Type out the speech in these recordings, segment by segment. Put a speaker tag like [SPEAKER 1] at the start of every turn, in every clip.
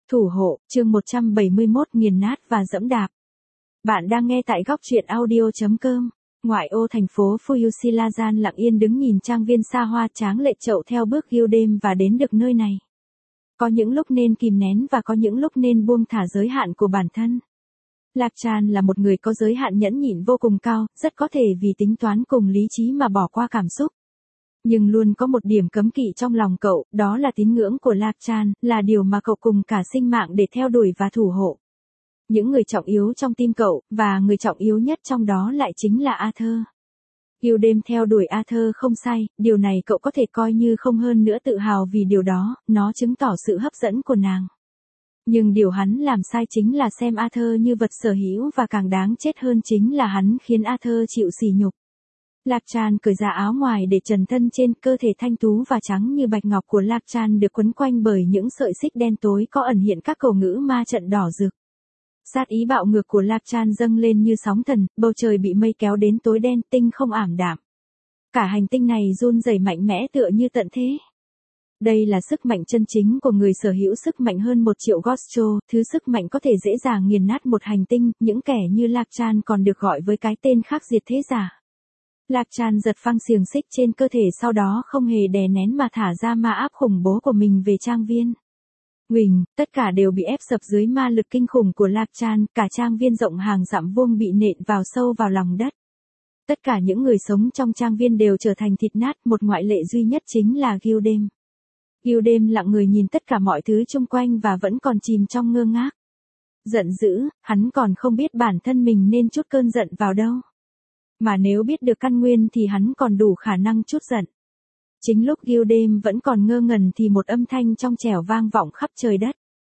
[SPEAKER 1] Thủ hộ, chương 171 nghiền nát và dẫm đạp. Bạn đang nghe tại góc truyện audio.com. Ngoại ô thành phố Fuyusilazan lặng yên đứng nhìn trang viên xa hoa tráng lệ chậu theo bước Gildan và đến được nơi này. Có những lúc nên kìm nén và có những lúc nên buông thả giới hạn của bản thân. Lạc-chan là một người có giới hạn nhẫn nhịn vô cùng cao, rất có thể vì tính toán cùng lý trí mà bỏ qua cảm xúc. Nhưng luôn có một điểm cấm kỵ trong lòng cậu, đó là tín ngưỡng của Lạc-chan, là điều mà cậu cùng cả sinh mạng để theo đuổi và thủ hộ. Những người trọng yếu trong tim cậu, và người trọng yếu nhất trong đó lại chính là Arthur. Gildan theo đuổi Arthur không sai, điều này cậu có thể coi như không hơn nữa tự hào vì điều đó, nó chứng tỏ sự hấp dẫn của nàng. Nhưng điều hắn làm sai chính là xem Arthur như vật sở hữu và càng đáng chết hơn chính là hắn khiến Arthur chịu sỉ nhục. Lạc-chan cởi ra áo ngoài để trần thân trên, cơ thể thanh tú và trắng như bạch ngọc của Lạc-chan được quấn quanh bởi những sợi xích đen tối có ẩn hiện các cầu ngữ ma trận đỏ rực. Sát ý bạo ngược của Lạc-chan dâng lên như sóng thần, bầu trời bị mây kéo đến tối đen, tinh không ảm đạm. Cả hành tinh này run rẩy mạnh mẽ tựa như tận thế. Đây là sức mạnh chân chính của người sở hữu sức mạnh hơn 1 triệu Gostro, thứ sức mạnh có thể dễ dàng nghiền nát một hành tinh, những kẻ như Lạc-chan còn được gọi với cái tên khác diệt thế giả. Lạc-chan giật phăng xiềng xích trên cơ thể sau đó không hề đè nén mà thả ra ma áp khủng bố của mình về trang viên. Huỳnh, tất cả đều bị ép sập dưới ma lực kinh khủng của Lạc-chan, cả trang viên rộng hàng dặm vuông bị nện vào sâu vào lòng đất. Tất cả những người sống trong trang viên đều trở thành thịt nát, một ngoại lệ duy nhất chính là Gildan. Gildan lặng người nhìn tất cả mọi thứ xung quanh và vẫn còn chìm trong ngơ ngác. Giận dữ, hắn còn không biết bản thân mình nên trút cơn giận vào đâu. Mà nếu biết được căn nguyên thì hắn còn đủ khả năng trút giận. Chính lúc Gildan vẫn còn ngơ ngẩn thì một âm thanh trong trẻo vang vọng khắp trời đất.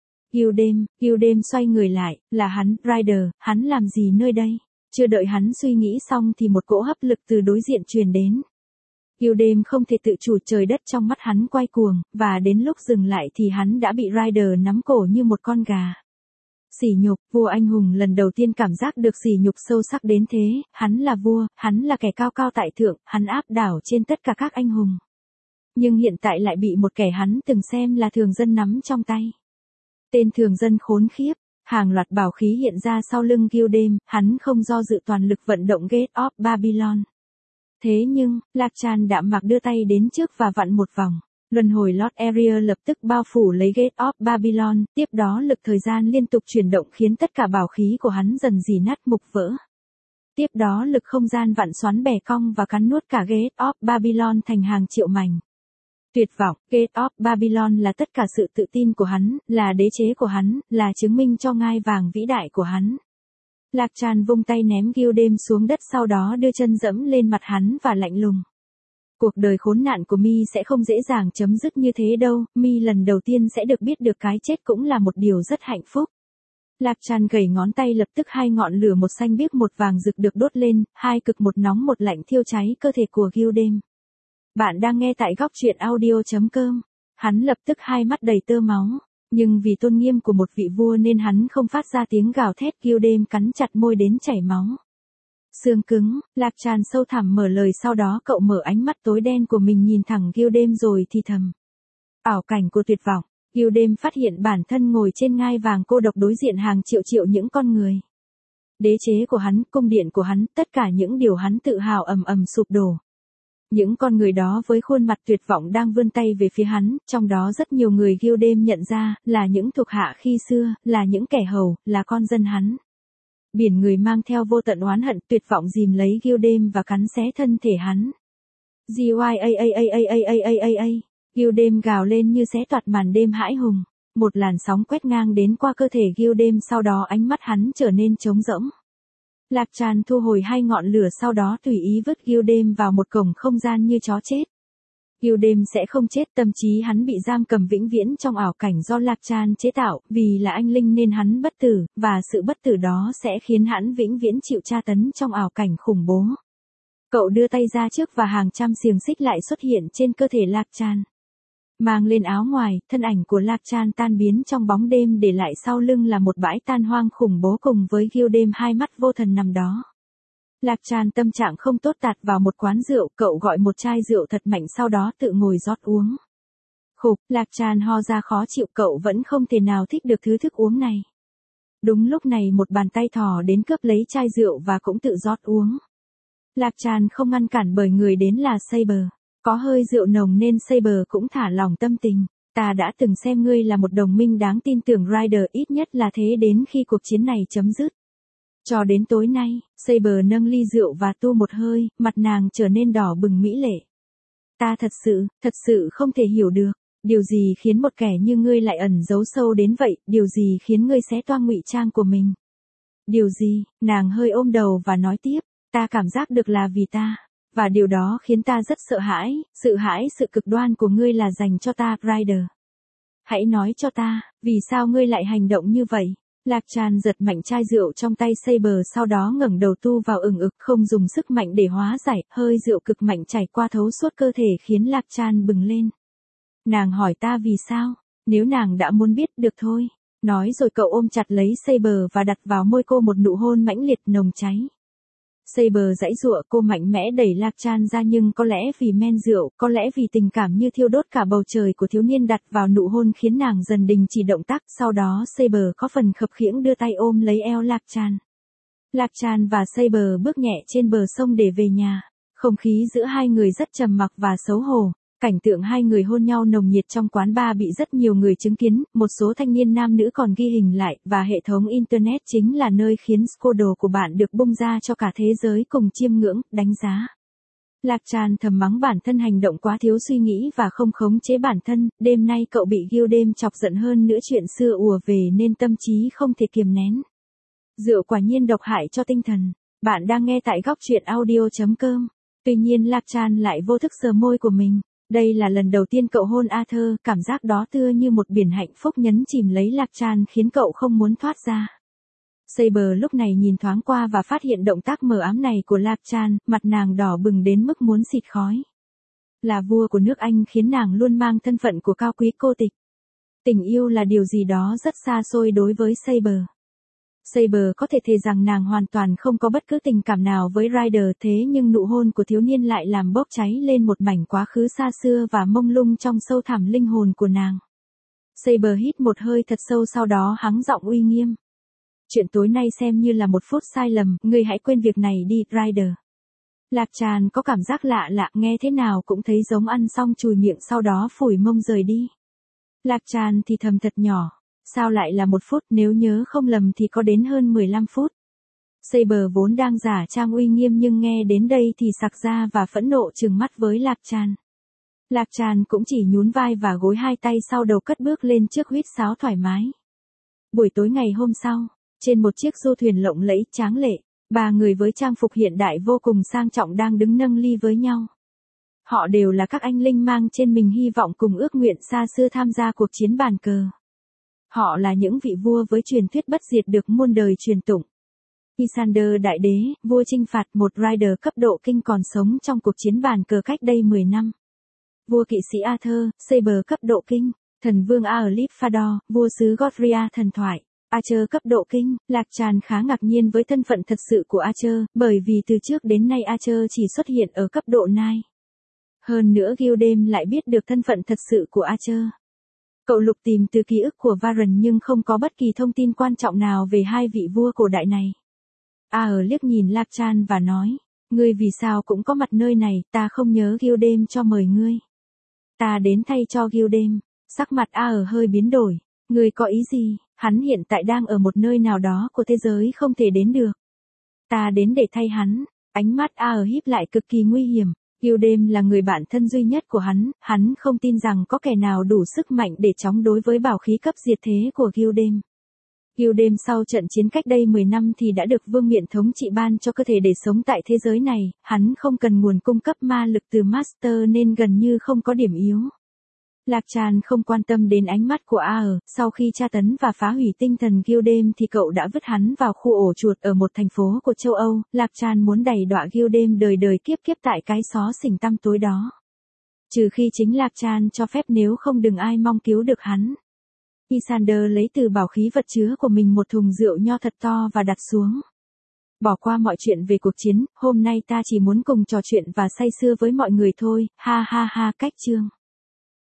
[SPEAKER 1] Gildan xoay người lại, là hắn, Ryder, hắn làm gì nơi đây? Chưa đợi hắn suy nghĩ xong thì một cỗ hấp lực từ đối diện truyền đến. Gildan không thể tự chủ, trời đất trong mắt hắn quay cuồng, và đến lúc dừng lại thì hắn đã bị Ryder nắm cổ như một con gà. Sỉ nhục, vua anh hùng lần đầu tiên cảm giác được sỉ nhục sâu sắc đến thế, hắn là vua, hắn là kẻ cao cao tại thượng, hắn áp đảo trên tất cả các anh hùng. Nhưng hiện tại lại bị một kẻ hắn từng xem là thường dân nắm trong tay. Tên thường dân khốn khiếp, hàng loạt bảo khí hiện ra sau lưng Gildan, hắn không do dự toàn lực vận động Gate of Babylon. Thế nhưng, Lạc-chan đạm mạc đưa tay đến trước và vặn một vòng. Luân hồi Lord Area lập tức bao phủ lấy Gate of Babylon, tiếp đó lực thời gian liên tục chuyển động khiến tất cả bảo khí của hắn dần rỉ nát mục vỡ. Tiếp đó lực không gian vặn xoắn bẻ cong và cắn nuốt cả Gate of Babylon thành hàng triệu mảnh. Tuyệt vọng, Gate of Babylon là tất cả sự tự tin của hắn, là đế chế của hắn, là chứng minh cho ngai vàng vĩ đại của hắn. Lạc-chan vung tay ném Gildan xuống đất, sau đó đưa chân dẫm lên mặt hắn và lạnh lùng. Cuộc đời khốn nạn của Mi sẽ không dễ dàng chấm dứt như thế đâu, Mi lần đầu tiên sẽ được biết được cái chết cũng là một điều rất hạnh phúc. Lạc-chan gẩy ngón tay, lập tức hai ngọn lửa, một xanh biếc một vàng rực được đốt lên, hai cực một nóng một lạnh thiêu cháy cơ thể của Gildan. Bạn đang nghe tại góc truyện audio.com. Hắn lập tức hai mắt đầy tơ máu, nhưng vì tôn nghiêm của một vị vua nên hắn không phát ra tiếng gào thét. Gildan cắn chặt môi đến chảy máu. Xương cứng, Lạc-chan sâu thẳm mở lời, sau đó cậu mở ánh mắt tối đen của mình nhìn thẳng Gildan rồi thì thầm. Ảo cảnh của tuyệt vọng, Gildan phát hiện bản thân ngồi trên ngai vàng cô độc đối diện hàng triệu triệu những con người. Đế chế của hắn, cung điện của hắn, tất cả những điều hắn tự hào ầm ầm sụp đổ. Những con người đó với khuôn mặt tuyệt vọng đang vươn tay về phía hắn, trong đó rất nhiều người Gildan nhận ra, là những thuộc hạ khi xưa, là những kẻ hầu, là con dân hắn. Biển người mang theo vô tận oán hận tuyệt vọng dìm lấy Gildan và cắn xé thân thể hắn. Gildan gào lên như xé toạc màn đêm hãi hùng. Một làn sóng quét ngang đến qua cơ thể Gildan, sau đó ánh mắt hắn trở nên trống rỗng. Lạc-chan thu hồi hai ngọn lửa, sau đó tùy ý vứt Gildan vào một cổng không gian như chó chết. Gildan sẽ không chết, tâm trí hắn bị giam cầm vĩnh viễn trong ảo cảnh do Lạc-chan chế tạo, vì là anh linh nên hắn bất tử, và sự bất tử đó sẽ khiến hắn vĩnh viễn chịu tra tấn trong ảo cảnh khủng bố. Cậu đưa tay ra trước và hàng trăm xiềng xích lại xuất hiện trên cơ thể Lạc-chan. Mang lên áo ngoài, thân ảnh của Lạc-chan tan biến trong bóng đêm, để lại sau lưng là một bãi tan hoang khủng bố cùng với Gildan hai mắt vô thần nằm đó. Lạc-chan tâm trạng không tốt tạt vào một quán rượu, cậu gọi một chai rượu thật mạnh sau đó tự ngồi rót uống. Khục, Lạc Tràn ho ra khó chịu, cậu vẫn không thể nào thích được thứ thức uống này. Đúng lúc này một bàn tay thò đến cướp lấy chai rượu và cũng tự rót uống. Lạc Tràn không ngăn cản bởi người đến là Saber. Có hơi rượu nồng nên Saber cũng thả lỏng tâm tình. Ta đã từng xem ngươi là một đồng minh đáng tin tưởng Ryder, ít nhất là thế đến khi cuộc chiến này chấm dứt. Cho đến tối nay, Saber nâng ly rượu và tu một hơi, mặt nàng trở nên đỏ bừng mỹ lệ. Ta thật sự không thể hiểu được. Điều gì khiến một kẻ như ngươi lại ẩn giấu sâu đến vậy, điều gì khiến ngươi xé toang ngụy trang của mình? Điều gì? Nàng hơi ôm đầu và nói tiếp, ta cảm giác được là vì ta. Và điều đó khiến ta rất sợ hãi, sự cực đoan của ngươi là dành cho ta, Ryder. Hãy nói cho ta, vì sao ngươi lại hành động như vậy? Lạc Tràn giật mạnh chai rượu trong tay Saber, sau đó ngẩng đầu tu vào ừng ực, không dùng sức mạnh để hóa giải, hơi rượu cực mạnh chảy qua thấu suốt cơ thể khiến Lạc Tràn bừng lên. Nàng hỏi ta vì sao? Nếu nàng đã muốn biết, được thôi. Nói rồi cậu ôm chặt lấy Saber và đặt vào môi cô một nụ hôn mãnh liệt nồng cháy. Saber giãy giụa, cô mạnh mẽ đẩy Lạc Tràn ra, nhưng có lẽ vì men rượu, có lẽ vì tình cảm như thiêu đốt cả bầu trời của thiếu niên đặt vào nụ hôn khiến nàng dần đình chỉ động tác. Sau đó Saber có phần khập khiễng đưa tay ôm lấy eo Lạc Tràn. Lạc Tràn và Saber bước nhẹ trên bờ sông để về nhà. Không khí giữa hai người rất trầm mặc và xấu hổ. Cảnh tượng hai người hôn nhau nồng nhiệt trong quán bar bị rất nhiều người chứng kiến, một số thanh niên nam nữ còn ghi hình lại, và hệ thống Internet chính là nơi khiến scandal của bạn được bung ra cho cả thế giới cùng chiêm ngưỡng, đánh giá. Lạc Tràn thầm mắng bản thân hành động quá thiếu suy nghĩ và không khống chế bản thân. Đêm nay cậu bị Gilden chọc giận, hơn nữa chuyện xưa ùa về nên tâm trí không thể kiềm nén. Rượu quả nhiên độc hại cho tinh thần. Bạn đang nghe tại góc truyện audio.com. Tuy nhiên Lạc Tràn lại vô thức sờ môi của mình. Đây là lần đầu tiên cậu hôn Arthur, cảm giác đó tựa như một biển hạnh phúc nhấn chìm lấy Lạc Tràn khiến cậu không muốn thoát ra. Saber lúc này nhìn thoáng qua và phát hiện động tác mờ ám này của Lạc Tràn, mặt nàng đỏ bừng đến mức muốn xịt khói. Là vua của nước Anh khiến nàng luôn mang thân phận của cao quý cô tịch. Tình yêu là điều gì đó rất xa xôi đối với Saber. Saber có thể thề rằng nàng hoàn toàn không có bất cứ tình cảm nào với Ryder, thế nhưng nụ hôn của thiếu niên lại làm bốc cháy lên một mảnh quá khứ xa xưa và mông lung trong sâu thẳm linh hồn của nàng. Saber hít một hơi thật sâu, sau đó hắng giọng uy nghiêm. Chuyện tối nay xem như là một phút sai lầm, ngươi hãy quên việc này đi, Ryder. Lạc Tràn có cảm giác lạ lạ, nghe thế nào cũng thấy giống ăn xong chùi miệng sau đó phủi mông rời đi. Lạc Tràn thì thầm thật nhỏ. Sao lại là 1 phút, nếu nhớ không lầm thì có đến hơn 15 phút. Saber vốn đang giả trang uy nghiêm nhưng nghe đến đây thì sặc ra và phẫn nộ trừng mắt với Lạc Tràn. Lạc Tràn cũng chỉ nhún vai và gối hai tay sau đầu, cất bước lên trước huýt sáo thoải mái. Buổi tối ngày hôm sau, trên một chiếc du thuyền lộng lẫy tráng lệ, 3 người với trang phục hiện đại vô cùng sang trọng đang đứng nâng ly với nhau. Họ đều là các anh linh mang trên mình hy vọng cùng ước nguyện xa xưa tham gia cuộc chiến bàn cờ. Họ là những vị vua với truyền thuyết bất diệt được muôn đời truyền tụng. Isander Đại Đế, vua chinh phạt, một Ryder cấp độ kinh còn sống trong cuộc chiến bàn cờ cách đây 10 năm. Vua kỵ sĩ Arthur, Saber cấp độ kinh. Thần vương Aerlith Fador, vua xứ Gothria thần thoại. Archer cấp độ kinh. Lạc Tràn khá ngạc nhiên với thân phận thật sự của Archer, bởi vì từ trước đến nay Archer chỉ xuất hiện ở cấp độ Knight. Hơn nữa Gilden lại biết được thân phận thật sự của Archer. Cậu lục tìm từ ký ức của Varren nhưng không có bất kỳ thông tin quan trọng nào về hai vị vua cổ đại này. Liếc nhìn Lạc Tràn và nói, ngươi vì sao cũng có mặt nơi này, ta không nhớ Gilden cho mời ngươi. Ta đến thay cho Gilden. Sắc mặt hơi biến đổi. Ngươi có ý gì? Hắn hiện tại đang ở một nơi nào đó của thế giới không thể đến được. Ta đến để thay hắn. Ánh mắt híp lại cực kỳ nguy hiểm. Gilden là người bạn thân duy nhất của hắn không tin rằng có kẻ nào đủ sức mạnh để chống đối với bảo khí cấp diệt thế của Gilden. Gilden sau trận chiến cách đây 10 năm thì đã được vương miện thống trị ban cho cơ thể để sống tại thế giới này, hắn không cần nguồn cung cấp ma lực từ Master nên gần như không có điểm yếu. Lạc Tràn không quan tâm đến ánh mắt của sau khi tra tấn và phá hủy tinh thần Gilden thì cậu đã vứt hắn vào khu ổ chuột ở một thành phố của châu Âu. Lạc Tràn muốn đày đọa Gilden đời đời kiếp kiếp tại cái xó xỉnh tăm tối đó. Trừ khi chính Lạc Tràn cho phép, nếu không đừng ai mong cứu được hắn. Isander lấy từ bảo khí vật chứa của mình một thùng rượu nho thật to và đặt xuống. Bỏ qua mọi chuyện về cuộc chiến, hôm nay ta chỉ muốn cùng trò chuyện và say sưa với mọi người thôi, ha ha ha. Cách chương